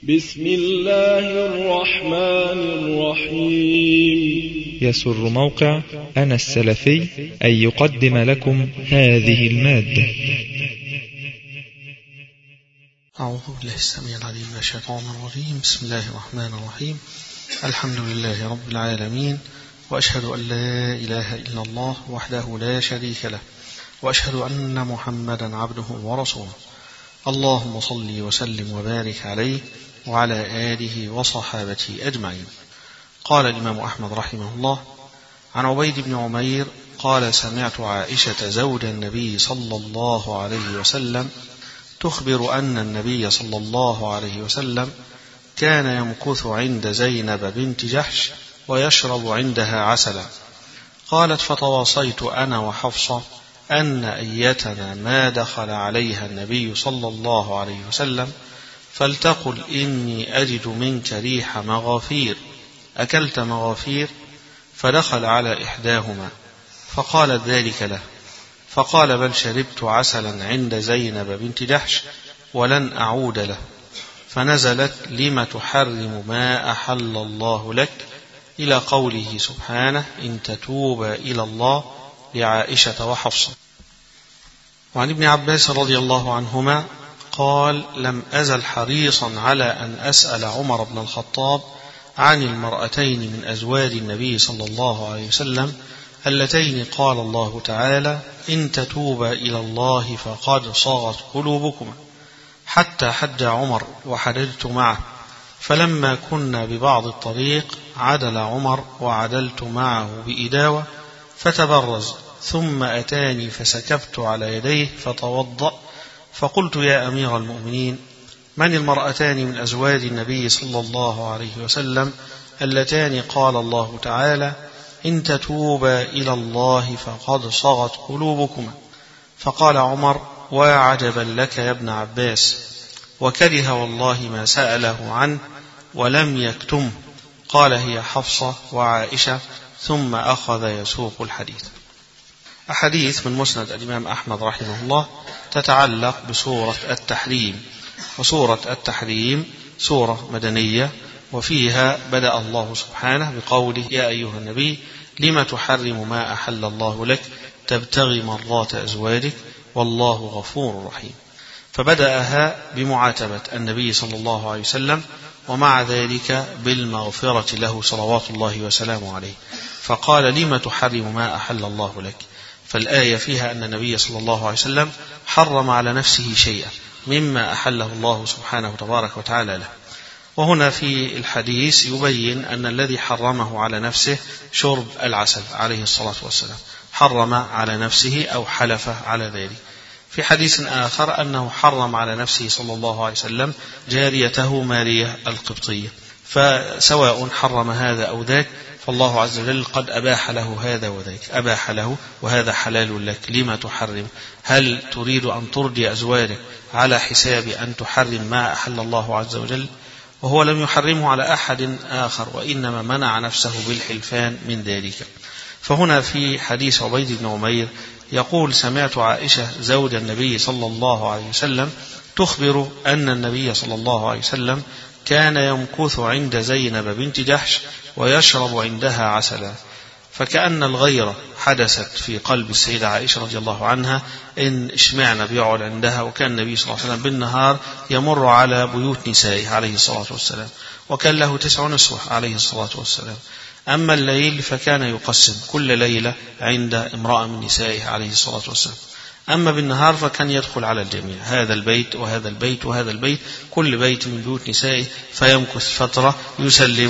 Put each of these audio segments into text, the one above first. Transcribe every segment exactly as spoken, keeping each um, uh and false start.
بسم الله الرحمن الرحيم. يسر موقع أنا السلفي أن يقدم لكم هذه المادة. أعوذ بالله السميع العليم من الشيطان الرجيم. بسم الله الرحمن الرحيم. الحمد لله رب العالمين، وأشهد أن لا إله إلا الله وحده لا شريك له، وأشهد أن محمدا عبده ورسوله. اللهم صل وسلم وبارك عليه وعلى آله وصحابته أجمعين. قال الإمام أحمد رحمه الله: عن عبيد بن عمير قال: سمعت عائشة زوج النبي صلى الله عليه وسلم تخبر أن النبي صلى الله عليه وسلم كان يمكث عند زينب بنت جحش ويشرب عندها عسلا. قالت: فتواصيت أنا وحفصة أن أيتنا ما دخل عليها النبي صلى الله عليه وسلم فلتقل إني أجد منك ريح مغافير، أكلت مغافير؟ فدخل على إحداهما فقالت ذلك له، فقال: بل شربت عسلا عند زينب بنت جحش ولن أعود له. فنزلت: لم تحرم ما أحل الله لك، إلى قوله سبحانه: إن تتوبا إلى الله، لعائشة وحفصة. وعن ابن عباس رضي الله عنهما قال: لم أزل حريصا على أن أسأل عمر بن الخطاب عن المرأتين من أزواج النبي صلى الله عليه وسلم اللتين قال الله تعالى: إن تتوبا إلى الله فقد صغت قلوبكما، حتى حج عمر وحججت معه، فلما كنا ببعض الطريق عدل عمر وعدلت معه بإداوة فتبرز، ثم أتاني فسكبت على يديه فتوضأ، فقلت: يا أمير المؤمنين، من المرأتان من أزواج النبي صلى الله عليه وسلم اللتان قال الله تعالى: إن تتوبا إلى الله فقد صغت قلوبكما؟ فقال عمر: وعجبا لك يا ابن عباس، وكره والله ما سأله عنه ولم يكتمه. قال: هي حفصة وعائشة. ثم أخذ يسوق الحديث. أحاديث من مسند الإمام أحمد رحمه الله تتعلق بسورة التحريم، وسورة التحريم سورة مدنية، وفيها بدأ الله سبحانه بقوله: يا أيها النبي لم تحرم ما أحل الله لك تبتغي مرضات أزواجك والله غفور رحيم. فبدأها بمعاتبة النبي صلى الله عليه وسلم، ومع ذلك بالمغفرة له صلوات الله وسلامه عليه، فقال: لم تحرم ما أحل الله لك. فالآية فيها أن النبي صلى الله عليه وسلم حرم على نفسه شيئا مما أحله الله سبحانه وتبارك وتعالى له. وهنا في الحديث يبين أن الذي حرمه على نفسه شرب العسل عليه الصلاة والسلام، حرم على نفسه أو حلف على ذلك. في حديث آخر أنه حرم على نفسه صلى الله عليه وسلم جاريته مارية القبطية، فسواء حرم هذا أو ذاك فالله عز وجل قد أباح له هذا وذاك، أباح له وهذا حلال لك، لما تحرم؟ هل تريد أن ترضي أزواجك على حساب أن تحرم ما أحل الله عز وجل؟ وهو لم يحرمه على أحد آخر، وإنما منع نفسه بالحلفان من ذلك. فهنا في حديث عبيد بن عمير يقول: سمعت عائشة زوج النبي صلى الله عليه وسلم تخبر أن النبي صلى الله عليه وسلم كان يمكث عند زينب بنت جحش ويشرب عندها عسلا. فكأن الغيرة حدثت في قلب السيدة عائشة رضي الله عنها، إن اشمعنا بيقعد عندها، وكان النبي صلى الله عليه وسلم بالنهار يمر على بيوت نسائه عليه الصلاة والسلام، وكان له تسع نسوة عليه الصلاة والسلام. أما الليل فكان يقسم كل ليلة عند امرأة من نسائه عليه الصلاة والسلام. أما بالنهار فكان يدخل على الجميع، هذا البيت وهذا البيت وهذا البيت، كل بيت من بيوت نسائه، فيمكث فترة يسلم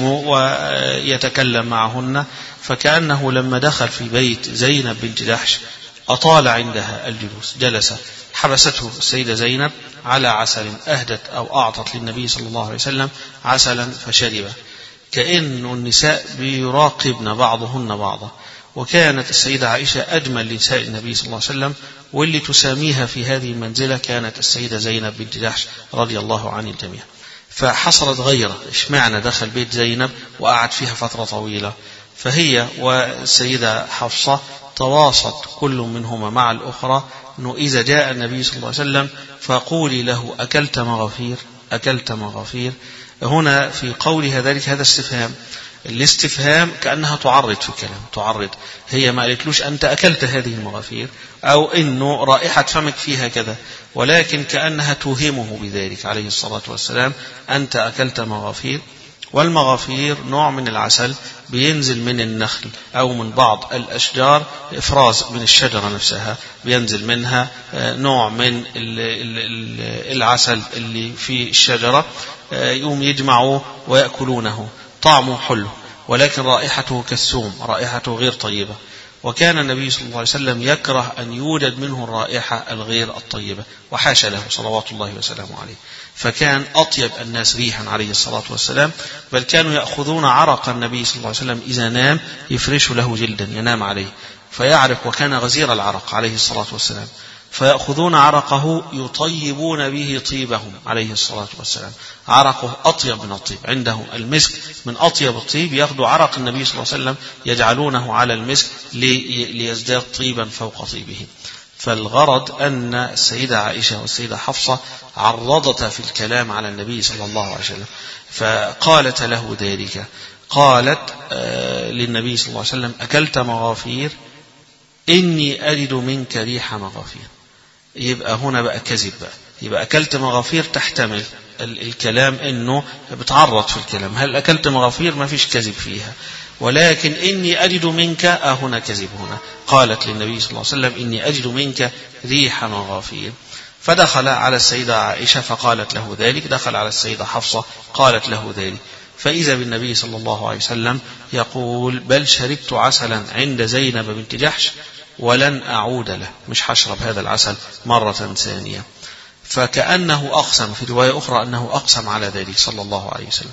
ويتكلم معهن. فكأنه لما دخل في بيت زينب بنت جحش أطال عندها الجلوس، جلس، حبسته السيدة زينب على عسل أهدت أو أعطت للنبي صلى الله عليه وسلم عسلا فشربه، كأن النساء بيراقبن بعضهن بعضا. وكانت السيدة عائشة أجمل نساء النبي صلى الله عليه وسلم، واللي تساميها في هذه المنزلة كانت السيدة زينب بنت جحش رضي الله عن الجميع. فحصلت غيرة، اشمعنى دخل بيت زينب وقعد فيها فترة طويلة؟ فهي والسيدة حفصة تواصت كل منهما مع الأخرى أنه إذا جاء النبي صلى الله عليه وسلم فقولي له: أكلت مغافير؟ أكلت مغافير. هنا في قولها ذلك هذا استفهام، الاستفهام كأنها تعرض في الكلام، تعرض، هي ما قالتلوش أنت أكلت هذه المغافير أو إنه رائحة فمك فيها كذا، ولكن كأنها توهمه بذلك عليه الصلاة والسلام، أنت أكلت مغافير. والمغافير نوع من العسل بينزل من النخل أو من بعض الأشجار، إفراز من الشجرة نفسها بينزل منها نوع من العسل اللي في الشجرة، يقوم يجمعوا ويأكلونه، طعمه حلو ولكن رائحته كالثوم، رائحته غير طيبة. وكان النبي صلى الله عليه وسلم يكره أن يوجد منه الرائحة الغير الطيبة، وحاش له صلوات الله وسلامه عليه، فكان أطيب الناس ريحا عليه الصلاة والسلام، بل كانوا يأخذون عرق النبي صلى الله عليه وسلم إذا نام يفرشوا له جلدا ينام عليه فيعرق، وكان غزير العرق عليه الصلاة والسلام، فيأخذون عرقه يطيبون به طيبهم عليه الصلاة والسلام، عرقه أطيب من الطيب، عندهم المسك من أطيب الطيب، يأخذوا عرق النبي صلى الله عليه وسلم يجعلونه على المسك ليزداد طيبا فوق طيبه. فالغرض أن السيدة عائشة والسيدة حفصة عرضتا في الكلام على النبي صلى الله عليه وسلم، فقالت له ذلك، قالت آه للنبي صلى الله عليه وسلم أكلت مغافير إني أجد منك ريح مغافير. يبقى هنا بقى كذب بقى، يبقى أكلت مغافير تحتمل الكلام إنه بتعرض في الكلام، هل أكلت مغافير ما فيش كذب فيها، ولكن إني أجد منك آه هنا كذب. هنا قالت للنبي صلى الله عليه وسلم إني أجد منك ريح مغافير، فدخل على السيدة عائشة فقالت له ذلك، دخل على السيدة حفصة قالت له ذلك، فإذا بالنبي صلى الله عليه وسلم يقول بل شربت عسلا عند زينب بنت جحش ولن أعود له، مش هشرب هذا العسل مرة ثانية. فكأنه أقسم، في رواية أخرى أنه أقسم على ذلك صلى الله عليه وسلم.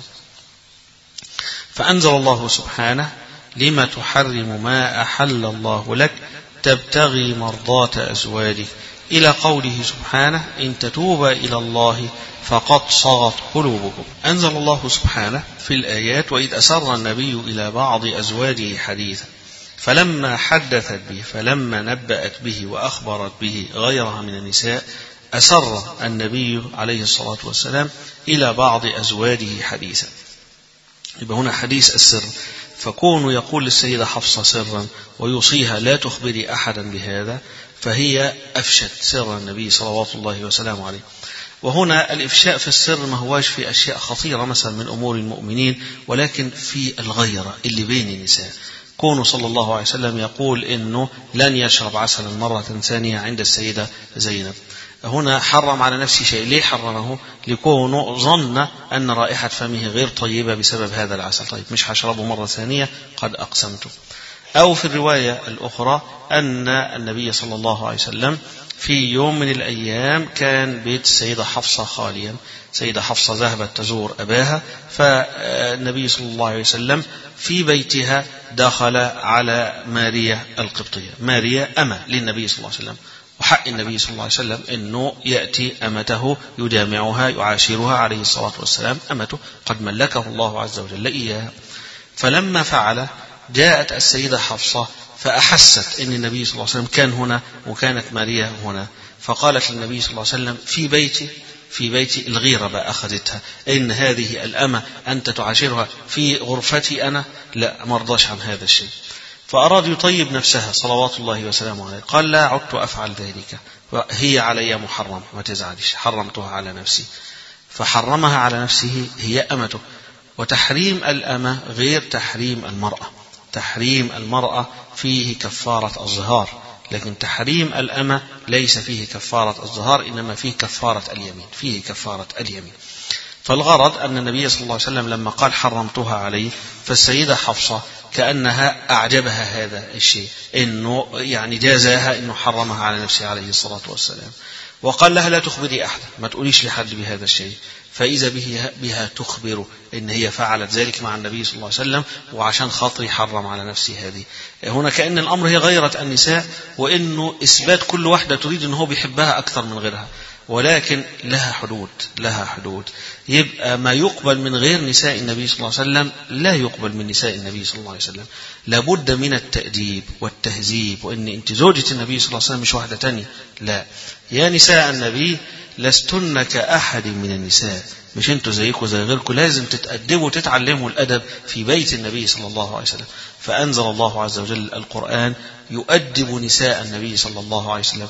فأنزل الله سبحانه لما تحرم ما أحل الله لك تبتغي مرضات أزواجك، إلى قوله سبحانه إن تتوبا إلى الله فقد صغت قلوبكم. أنزل الله سبحانه في الآيات وإذ أسر النبي إلى بعض أزواجه حديثا فلما حدثت به فلما نبأت به وأخبرت به غيرها من النساء أسر النبي عليه الصلاة والسلام إلى بعض أزواجه حديثا. يبقى هنا حديث السر، فكون يقول للسيدة حفصة سرا ويوصيها لا تخبري أحدا بهذا، فهي أفشت سر النبي صلوات الله وسلامه عليه. وهنا الإفشاء في السر ما هواش في أشياء خطيرة مثلا من أمور المؤمنين، ولكن في الغيرة اللي بين النساء. كونه صلى الله عليه وسلم يقول إنه لن يشرب عسلا مرة ثانية عند السيدة زينب، هنا حرم على نفسه شيء. ليه حرمه؟ لكونه ظن أن رائحة فمه غير طيبة بسبب هذا العسل، طيب مش هشربه مرة ثانية قد أقسمته. أو في الرواية الأخرى أن النبي صلى الله عليه وسلم في يوم من الأيام كان بيت السيدة حفصة خاليا، سيدة حفصة ذهبت تزور أباها، فالنبي صلى الله عليه وسلم في بيتها دخل على ماريا القبطية. ماريا أمة للنبي صلى الله عليه وسلم، وحق النبي صلى الله عليه وسلم أنه يأتي أمته يجامعها يعاشرها عليه الصلاة والسلام، أمته قد ملكه الله عز وجل إياها. فلما فعل جاءت السيدة حفصة فأحست أن النبي صلى الله عليه وسلم كان هنا وكانت ماريا هنا، فقالت للنبي صلى الله عليه وسلم في بيتي في بيتي الغيرة بقى أخذتها، إن هذه الأمة أنت تعاشرها في غرفتي أنا، لا مرضاش عن هذا الشيء. فأراد يطيب نفسها صلوات الله وسلامه عليه، قال لا عدت أفعل ذلك، هي علي محرم ما تزعلش، حرمتها على نفسي. فحرمها على نفسه، هي أمته. وتحريم الأمة غير تحريم المرأة، تحريم المرأة فيه كفارة الظهار، لكن تحريم الأمة ليس فيه كفارة الظهار، إنما فيه كفارة اليمين، فيه كفارة اليمين. فالغرض أن النبي صلى الله عليه وسلم لما قال حرمتها عليه، فالسيدة حفصة كأنها أعجبها هذا الشيء، إنه يعني جازاها إنه حرمها على نفسه عليه الصلاة والسلام، وقال لها لا تخبري أحد، ما تقوليش لحد بهذا الشيء. فإذا بها, بها تخبر إن هي فعلت ذلك مع النبي صلى الله عليه وسلم وعشان خاطري حرم على نفسه هذه. هنا كأن الأمر هي غيرة النساء، وإنه إثبات كل واحدة تريد إن هو بيحبها أكثر من غيرها. ولكن لها حدود لها حدود يبقى ما يقبل من غير نساء النبي صلى الله عليه وسلم لا يقبل من نساء النبي صلى الله عليه وسلم. لابد من التأديب والتهذيب، وإن أنت زوجة النبي صلى الله عليه وسلم مش واحدة تانية، لا، يا نساء النبي لستن كأحد من النساء، مش انتوا زيكم زي غيركم، لازم تتأدبوا وتتعلموا الأدب في بيت النبي صلى الله عليه وسلم. فأنزل الله عز وجل القرآن يؤدب نساء النبي صلى الله عليه وسلم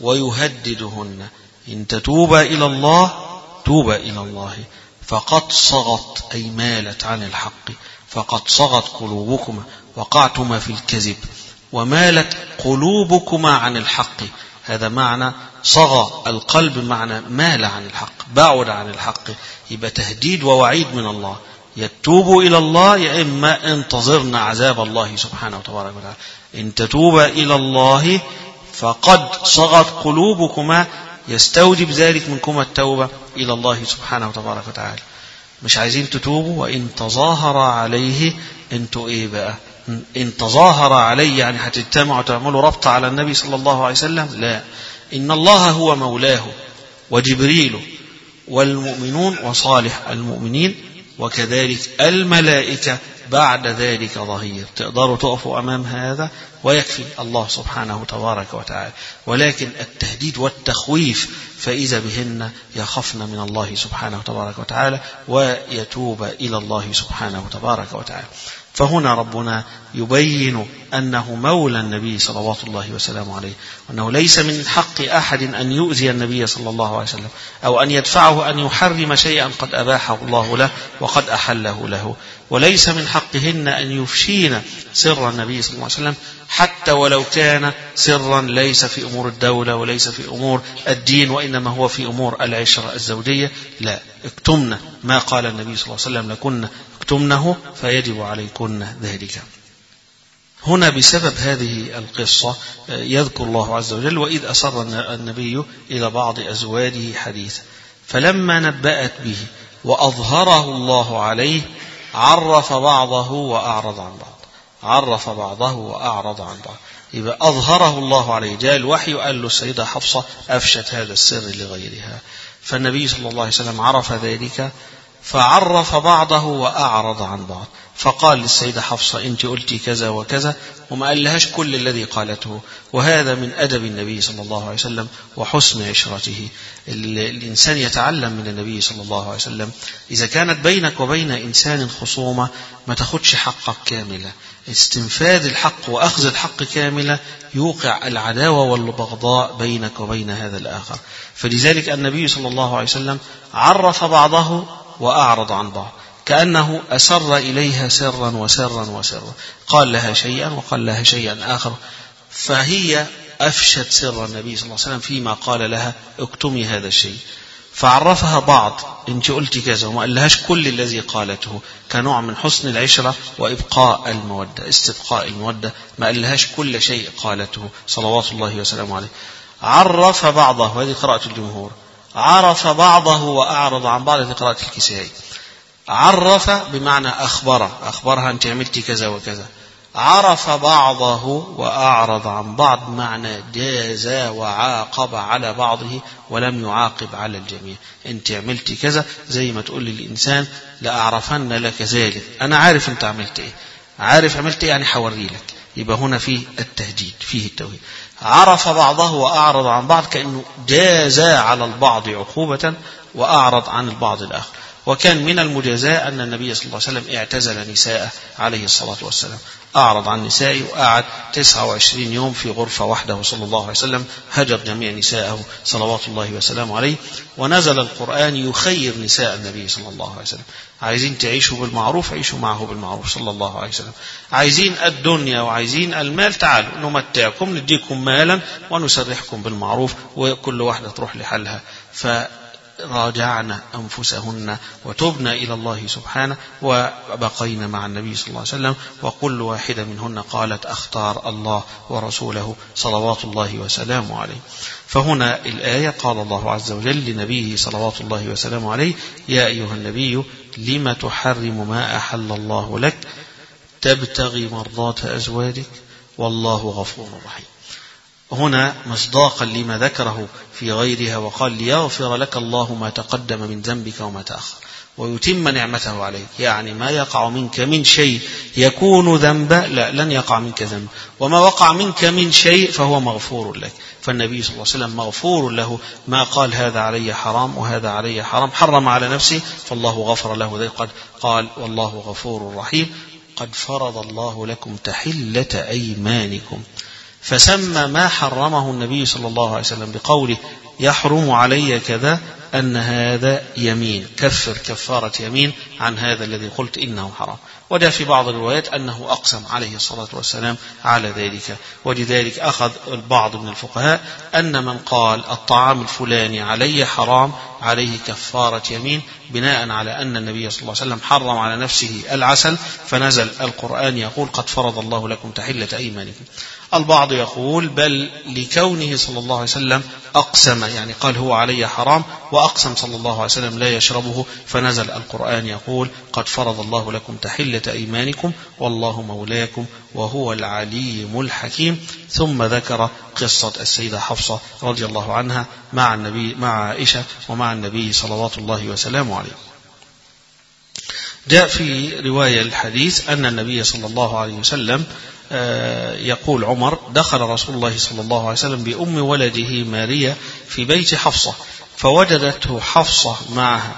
ويهددهن: إن تتوبا إلى الله توبا إلى الله فقد صغت أي مالت عن الحق، فقد صغت قلوبكما، وقعتما في الكذب، ومالت قلوبكما عن الحق. هذا معنى صغى القلب، معنى مال عن الحق، بعد عن الحق. يبقى تهديد ووعيد من الله: يتوبوا إلى الله، يا إما انتظرنا عذاب الله سبحانه وتبارك وتعالى. إن تتوبا إلى الله فقد صغت قلوبكما، يستوجب ذلك منكم التوبة إلى الله سبحانه وتبارك وتعالى. مش عايزين تتوبوا. وإن تظاهر عليه، انتوا ايه بقى؟ إن تظاهر عليه يعني هتجتمعوا تعملوا ربط على النبي صلى الله عليه وسلم؟ لا، إن الله هو مولاه وجبريل والمؤمنون وصالح المؤمنين وكذلك الملائكة بعد ذلك ظهير. تقدروا تقفوا أمام هذا ويكفي الله سبحانه تبارك وتعالى. ولكن التهديد والتخويف فإذا بهن يخفن من الله سبحانه تبارك وتعالى ويتوب إلى الله سبحانه تبارك وتعالى. فهنا ربنا يبين أنه مولى النبي صلوات الله وسلامه عليه، وأنه ليس من حق أحد أن يؤذي النبي صلى الله عليه وسلم أو أن يدفعه أن يحرم شيئا قد أباحه الله له وقد أحله له، وليس من حقهن أن يفشين سر النبي صلى الله عليه وسلم حتى ولو كان سرا ليس في أمور الدولة وليس في أمور الدين، وإنما هو في أمور العشرة الزوجية. لا، اكتمنا ما قال النبي صلى الله عليه وسلم لكن اكتمنه فيجب عليكن ذلك. هنا بسبب هذه القصة يذكر الله عز وجل: وإذ أسر النبي إلى بعض أزواجه حديثا فلما نبأت به وأظهره الله عليه عرف بعضه وأعرض عن بعض. عرف بعضه وأعرض عن بعض، يبقى أظهره الله عليه، جاء الوحي قال له السيدة حفصة أفشت هذا السر لغيرها، فالنبي صلى الله عليه وسلم عرف ذلك فعرف بعضه وأعرض عن بعض، فقال للسيدة حفصة: أنت قلتي كذا وكذا، وما قال لهاش كل الذي قالته. وهذا من أدب النبي صلى الله عليه وسلم وحسن عشرته. الإنسان يتعلم من النبي صلى الله عليه وسلم. إذا كانت بينك وبين إنسان خصومة ما تاخدش حقك كاملة، استنفاذ الحق وأخذ الحق كاملة يوقع العداوة والبغضاء بينك وبين هذا الآخر. فلذلك النبي صلى الله عليه وسلم عرف بعضه وأعرض عن بعض، كأنه أسر إليها سرا وسرا وسرا، قال لها شيئا وقال لها شيئا آخر، فهي أفشت سر النبي صلى الله عليه وسلم فيما قال لها: اكتمي هذا الشيء. فعرفها بعض: انت قلت كذا، وما قال لهاش كل الذي قالته، كنوع من حسن العشرة وإبقاء المودة، استبقاء المودة، ما قال لهاش كل شيء قالته صلوات الله وسلامه عليه. عرف بعضه، وهذه قراءة الجمهور، عرف بعضه وأعرض عن بعض، هذه قراءة الكسائي. عرف بمعنى أخبره، أخبرها أنت عملت كذا وكذا. عرف بعضه وأعرض عن بعض معنى جاز وعاقب على بعضه ولم يعاقب على الجميع. أنت عملت كذا زي ما تقول للإنسان: لأعرفن لك ذلك، أنا عارف أنت عملت إيه، عارف عملت إيه يعني حوري لك. يبقى هنا فيه التهديد، فيه التوهيد. عرف بعضه وأعرض عن بعض، كأنه جاز على البعض عقوبة وأعرض عن البعض الآخر. وكان من المجازاة أن النبي صلى الله عليه وسلم اعتزل نساءه عليه الصلاة والسلام، أعرض عن نسائه وقعد تسعة وعشرين يوم في غرفة وحده صلى الله عليه وسلم، هجر جميع نسائه صلوات الله وسلامه عليه. ونزل القرآن يخير نساء النبي صلى الله عليه وسلم: عايزين تعيشوا بالمعروف عيشوا معه بالمعروف صلى الله عليه وسلم، عايزين الدنيا وعايزين المال تعالوا نمتعكم نديكم مالا ونسرحكم بالمعروف، وكل واحدة تروح لحالها. ف راجعنا أنفسهن وتبنا إلى الله سبحانه وبقينا مع النبي صلى الله عليه وسلم، وكل واحدة منهن قالت: أختار الله ورسوله صلوات الله وسلامه عليه. فهنا الآية قال الله عز وجل لنبيه صلوات الله وسلامه عليه: يا أيها النبي لم تحرم ما أحل الله لك تبتغي مرضات أزواجك والله غفور رحيم. هنا مصداقا لما ذكره في غيرها وقال ليغفر لك الله ما تقدم من ذنبك وما تأخر ويتم نعمته عليك، يعني ما يقع منك من شيء يكون ذنبا لا لن يقع منك ذنب، وما وقع منك من شيء فهو مغفور لك. فالنبي صلى الله عليه وسلم مغفور له ما قال هذا علي حرام وهذا علي حرام، حرم على نفسه فالله غفر له ذلك، قد قال والله غفور رحيم قد فرض الله لكم تحلة أيمانكم، فسمى ما حرمه النبي صلى الله عليه وسلم بقوله يحرم علي كذا أن هذا يمين، كفر كفارة يمين عن هذا الذي قلت إنه حرام. وجاء في بعض الروايات أنه أقسم عليه الصلاة والسلام على ذلك. ولذلك أخذ البعض من الفقهاء أن من قال الطعام الفلاني علي حرام عليه كفارة يمين، بناء على أن النبي صلى الله عليه وسلم حرم على نفسه العسل فنزل القرآن يقول قد فرض الله لكم تحلة أيمانكم. البعض يقول بل لكونه صلى الله عليه وسلم أقسم، يعني قال هو علي حرام وأقسم صلى الله عليه وسلم لا يشربه، فنزل القرآن يقول قد فرض الله لكم تحلة أيمانكم والله مولاكم وهو العليم الحكيم. ثم ذكر قصة السيدة حفصة رضي الله عنها مع النبي مع عائشة ومع النبي صلوات الله وسلامه عليه. جاء في رواية الحديث أن النبي صلى الله عليه وسلم يقول عمر دخل رسول الله صلى الله عليه وسلم بأم ولده ماريا في بيت حفصة فوجدته حفصة معها،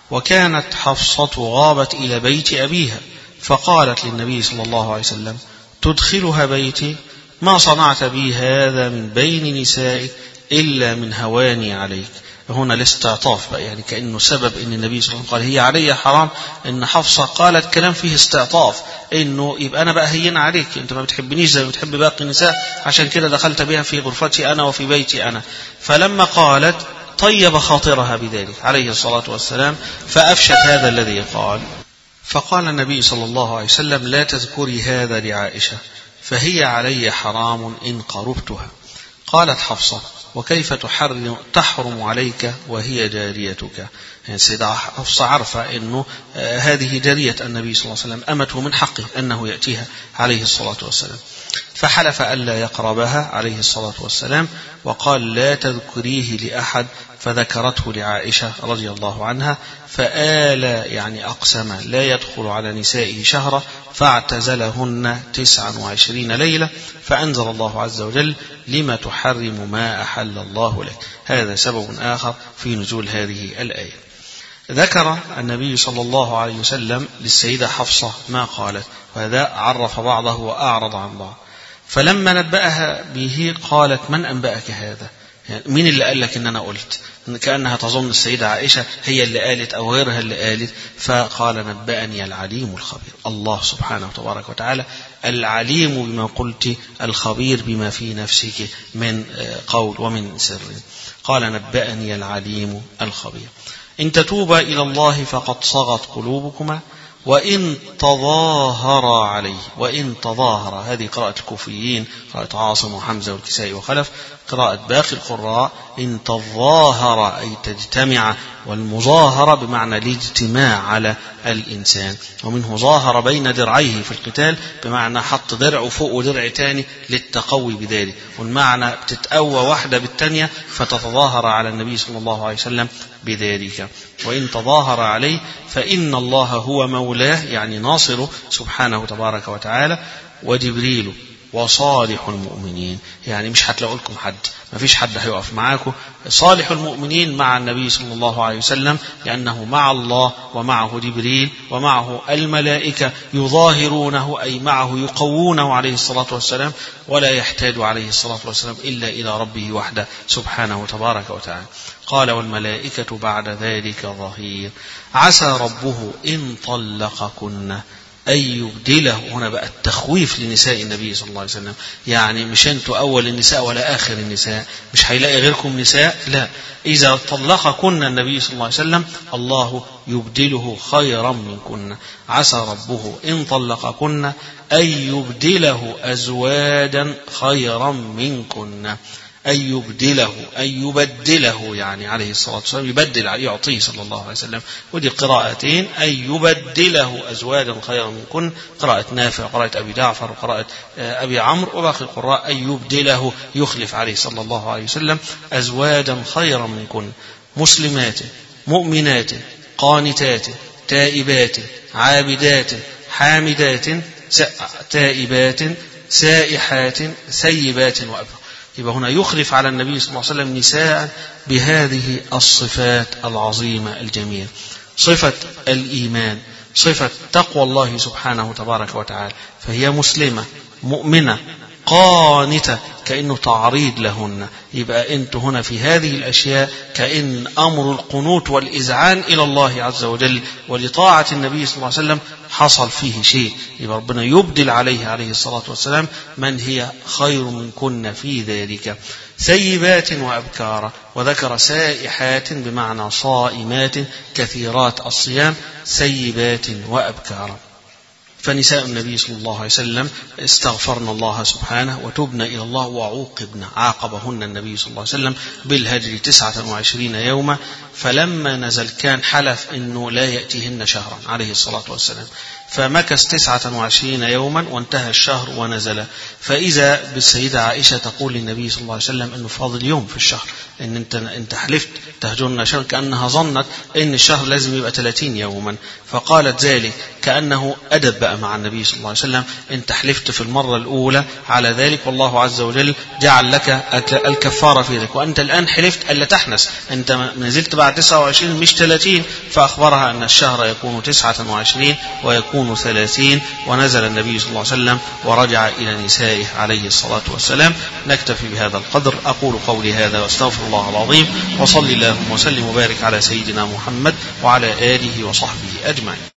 وكانت حفصة غابت إلى بيت أبيها، فقالت للنبي صلى الله عليه وسلم تدخلها بيتي؟ ما صنعت بي هذا من بين نسائك إلا من هواني عليك. هنا الاستعطاف بقى، يعني كأنه سبب ان النبي صلى الله عليه وسلم قال هي علي حرام، ان حفصة قالت كلام فيه استعطاف، انه يبقى انا بقى هين عليك، انت ما بتحبنيش زي ما بتحب باقي النساء، عشان كده دخلت بها في غرفتي انا وفي بيتي انا. فلما قالت طيب خاطرها بذلك عليه الصلاة والسلام فأفشت هذا الذي قال. فقال النبي صلى الله عليه وسلم لا تذكري هذا لعائشة فهي علي حرام إن قربتها. قالت حفصة وكيف تحرم, تحرم عليك وهي جاريتك؟ يعني سيدة حفصة عارفة أنه آه هذه جارية النبي صلى الله عليه وسلم، أمته من حقه أنه يأتيها عليه الصلاة والسلام، فحلف ألا يقربها عليه الصلاة والسلام وقال لا تذكريه لأحد، فذكرته لعائشة رضي الله عنها فآل يعني أقسم لا يدخل على نسائه شهرا فاعتزلهن تسعا وعشرين ليلة، فأنزل الله عز وجل لما تحرم ما أحل الله لك. هذا سبب آخر في نزول هذه الآية. ذكر النبي صلى الله عليه وسلم للسيدة حفصة ما قالت، وهذا عرف بعضه وأعرض عن بعض. فلما نبأها به قالت من أنبأك هذا؟ يعني مين اللي قال لك إن أنا قلت؟ كأنها تظن السيدة عائشة هي اللي قالت أو غيرها اللي قالت. فقال نبأني العليم الخبير، الله سبحانه وتبارك وتعالى العليم بما قلت الخبير بما في نفسك من قول ومن سر. قال نبأني العليم الخبير إن تتوبا إلى الله فقد صغت قلوبكما وإن تظاهر عليه. وإن تظاهر هذه قراءة الكوفيين، قراءة عاصم وحمزة والكسائي وخلف. قراءة باقي القراء إن تظاهر أي تجتمع، والمظاهرة بمعنى الاجتماع على الإنسان. ومنه ظاهر بين درعيه في القتال بمعنى حط درع فوق ودرع تاني للتقوي بذلك، والمعنى بتتقوى واحدة بالتانية فتتظاهر على النبي صلى الله عليه وسلم بذلك. وإن تظاهر عليه فإن الله هو مولاه يعني ناصره سبحانه تبارك وتعالى، وجبريل وصالح المؤمنين، يعني مش هتلاقوا لكم حد، ما فيش حد هيقف معاكم. صالح المؤمنين مع النبي صلى الله عليه وسلم لأنه مع الله ومعه جبريل ومعه الملائكة يظاهرونه أي معه يقوونه عليه الصلاة والسلام، ولا يحتاج عليه الصلاة والسلام إلا إلى ربه وحده سبحانه تبارك وتعالى. قال والملائكة بعد ذلك ظهير عسى ربه إن طلقكن أن يبدله. هنا بقى التخويف لنساء النبي صلى الله عليه وسلم، يعني مش انتوا أول النساء ولا آخر النساء، مش هيلاقي غيركم نساء، لا، إذا طلقكن النبي صلى الله عليه وسلم الله يبدله خيرا منكن. عسى ربه إن طلقكن أن يبدله أزواجا خيرا منكن. أن يبدله أن يبدله يعني عليه الصلاة والسلام يبدل يعطيه صلى الله عليه وسلم. ودي قراءتين أن يبدله أزواجا خيرا منكن، قراءة نافع وقراءة أبي جعفر وقراءة أبي عمرو، وباقي القراء أن يبدله يخلف عليه صلى الله عليه وسلم أزواجا خيرا منكن مسلمات مؤمنات قانتات تائبات عابدات حامدات تائبات سائحات ثيبات وأبكار. يبقى هنا يخلف على النبي صلى الله عليه وسلم نساء بهذه الصفات العظيمة الجميلة: صفة الإيمان، صفة تقوى الله سبحانه تبارك وتعالى، فهي مسلمة مؤمنة قانتة، كأنه تعريض لهن. يبقى أنت هنا في هذه الأشياء كأن أمر القنوت والإذعان إلى الله عز وجل ولطاعة النبي صلى الله عليه وسلم حصل فيه شيء. يبقى ربنا يبدل عليه عليه الصلاة والسلام من هي خير منكن في ذلك. ثيبات وأبكارا، وذكر سائحات بمعنى صائمات كثيرات الصيام، ثيبات وأبكارا. فنساء النبي صلى الله عليه وسلم استغفرن الله سبحانه وتبن إلى الله وعوقبن، عاقبهن النبي صلى الله عليه وسلم بالهجر تسعة وعشرين يوما، فلما نزل كان حلف أنه لا يأتيهن شهرا عليه الصلاة والسلام، فمكث تسعة وعشرين يوما وانتهى الشهر ونزل. فإذا بالسيدة عائشة تقول للنبي صلى الله عليه وسلم أنه فاضل يوم في الشهر، إن أنت أنت حلفت تهجرنا شهر، كأنها ظنت إن الشهر لازم يبقى ثلاثين يوما، فقالت ذلك كأنه أدب بقى مع النبي صلى الله عليه وسلم: أنت حلفت في المرة الأولى على ذلك والله عز وجل جعل لك الكفارة في ذلك، وأنت الآن حلفت ألا تحنس، أنت نزلت بعد تسعة وعشرين مش ثلاثين. فأخبرها أن الشهر يكون تسعة وعشرين ويكون ثلاثين، ونزل النبي صلى الله عليه وسلم ورجع إلى نسائه عليه الصلاة والسلام. نكتفي بهذا القدر. أقول قولي هذا واستغفر الله العظيم، وصلي اللهم وسلم وبارك على سيدنا محمد وعلى آله وصحبه أجمعين.